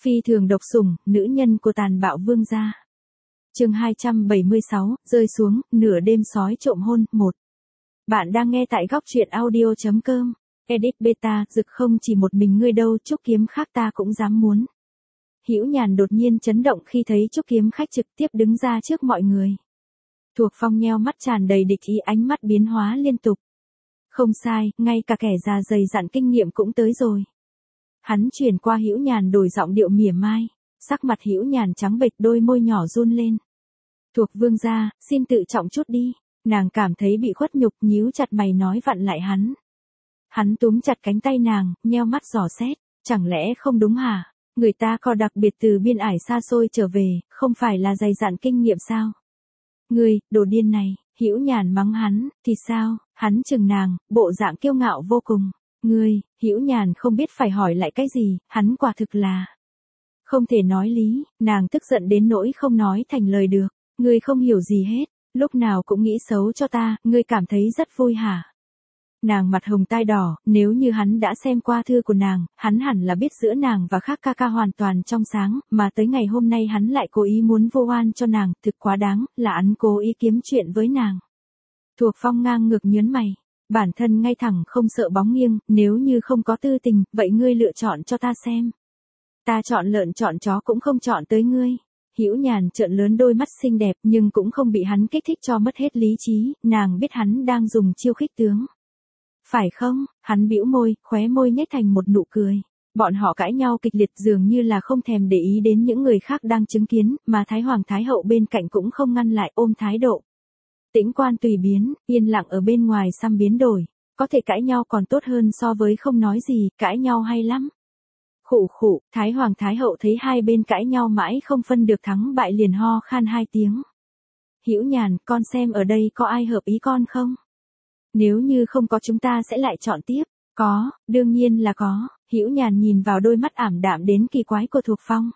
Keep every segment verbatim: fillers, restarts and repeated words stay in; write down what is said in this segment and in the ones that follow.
Phi thường độc sủng, nữ nhân của tàn bạo vương gia. Chương hai trăm bảy mươi sáu, rơi xuống, nửa đêm sói trộm hôn, một. Bạn đang nghe tại góc truyện audio chấm com. Edit beta, rực không chỉ một mình ngươi đâu, trúc kiếm khác ta cũng dám muốn. Hữu Nhàn đột nhiên chấn động khi thấy trúc kiếm khách trực tiếp đứng ra trước mọi người. Thuộc Phong nheo mắt tràn đầy địch ý, ánh mắt biến hóa liên tục. Không sai, ngay cả kẻ già dày dặn kinh nghiệm cũng tới rồi. Hắn chuyển qua Hữu Nhàn đổi giọng điệu mỉa mai, sắc mặt Hữu Nhàn trắng bệch, đôi môi nhỏ run lên. Thuộc vương gia, xin tự trọng chút đi. Nàng cảm thấy bị khuất nhục, nhíu chặt mày nói vặn lại hắn. Hắn túm chặt cánh tay nàng, nheo mắt dò xét, chẳng lẽ không đúng hả? Người ta có đặc biệt từ biên ải xa xôi trở về, không phải là dày dặn kinh nghiệm sao? Ngươi, đồ điên này, Hữu Nhàn mắng hắn, thì sao? Hắn chừng nàng, bộ dạng kiêu ngạo vô cùng. Ngươi, Hữu Nhàn không biết phải hỏi lại cái gì, hắn quả thực là không thể nói lý, nàng tức giận đến nỗi không nói thành lời được. Ngươi không hiểu gì hết, lúc nào cũng nghĩ xấu cho ta, ngươi cảm thấy rất vui hả? Nàng mặt hồng tai đỏ, nếu như hắn đã xem qua thư của nàng, hắn hẳn là biết giữa nàng và khác ca ca hoàn toàn trong sáng, mà tới ngày hôm nay hắn lại cố ý muốn vô oan cho nàng, thực quá đáng, là hắn cố ý kiếm chuyện với nàng. Thuộc Phong ngang ngược nhớn mày, bản thân ngay thẳng không sợ bóng nghiêng, nếu như không có tư tình, vậy ngươi lựa chọn cho ta xem. Ta chọn lợn chọn chó cũng không chọn tới ngươi. Hữu Nhàn trợn lớn đôi mắt xinh đẹp nhưng cũng không bị hắn kích thích cho mất hết lý trí, nàng biết hắn đang dùng chiêu khích tướng. Phải không? Hắn bĩu môi, khóe môi nhếch thành một nụ cười. Bọn họ cãi nhau kịch liệt dường như là không thèm để ý đến những người khác đang chứng kiến, mà Thái Hoàng Thái Hậu bên cạnh cũng không ngăn lại, ôm thái độ. Tĩnh quan tùy biến, yên lặng ở bên ngoài xăm biến đổi. Có thể cãi nhau còn tốt hơn so với không nói gì, cãi nhau hay lắm. Khụ khụ, Thái Hoàng Thái Hậu thấy hai bên cãi nhau mãi không phân được thắng bại liền ho khan hai tiếng. Hữu Nhàn, con xem ở đây có ai hợp ý con không? Nếu như không có chúng ta sẽ lại chọn tiếp. Có, đương nhiên là có. Hữu Nhàn nhìn vào đôi mắt ảm đạm đến kỳ quái của Thuộc Phong.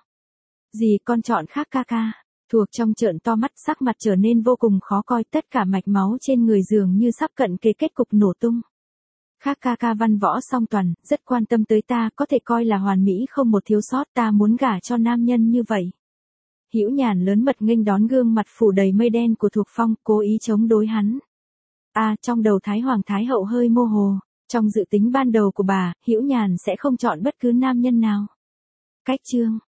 Gì con chọn khác ca ca? Thuộc trong trợn to mắt, sắc mặt trở nên vô cùng khó coi, tất cả mạch máu trên người dường như sắp cận kề kết cục nổ tung. Khác ca ca văn võ song toàn, rất quan tâm tới ta, có thể coi là hoàn mỹ không một thiếu sót, ta muốn gả cho nam nhân như vậy. Hữu Nhàn lớn mật nghênh đón gương mặt phủ đầy mây đen của Thuộc Phong, cố ý chống đối hắn. À, trong đầu Thái Hoàng Thái Hậu hơi mơ hồ, trong dự tính ban đầu của bà, Hữu Nhàn sẽ không chọn bất cứ nam nhân nào. Cách chương,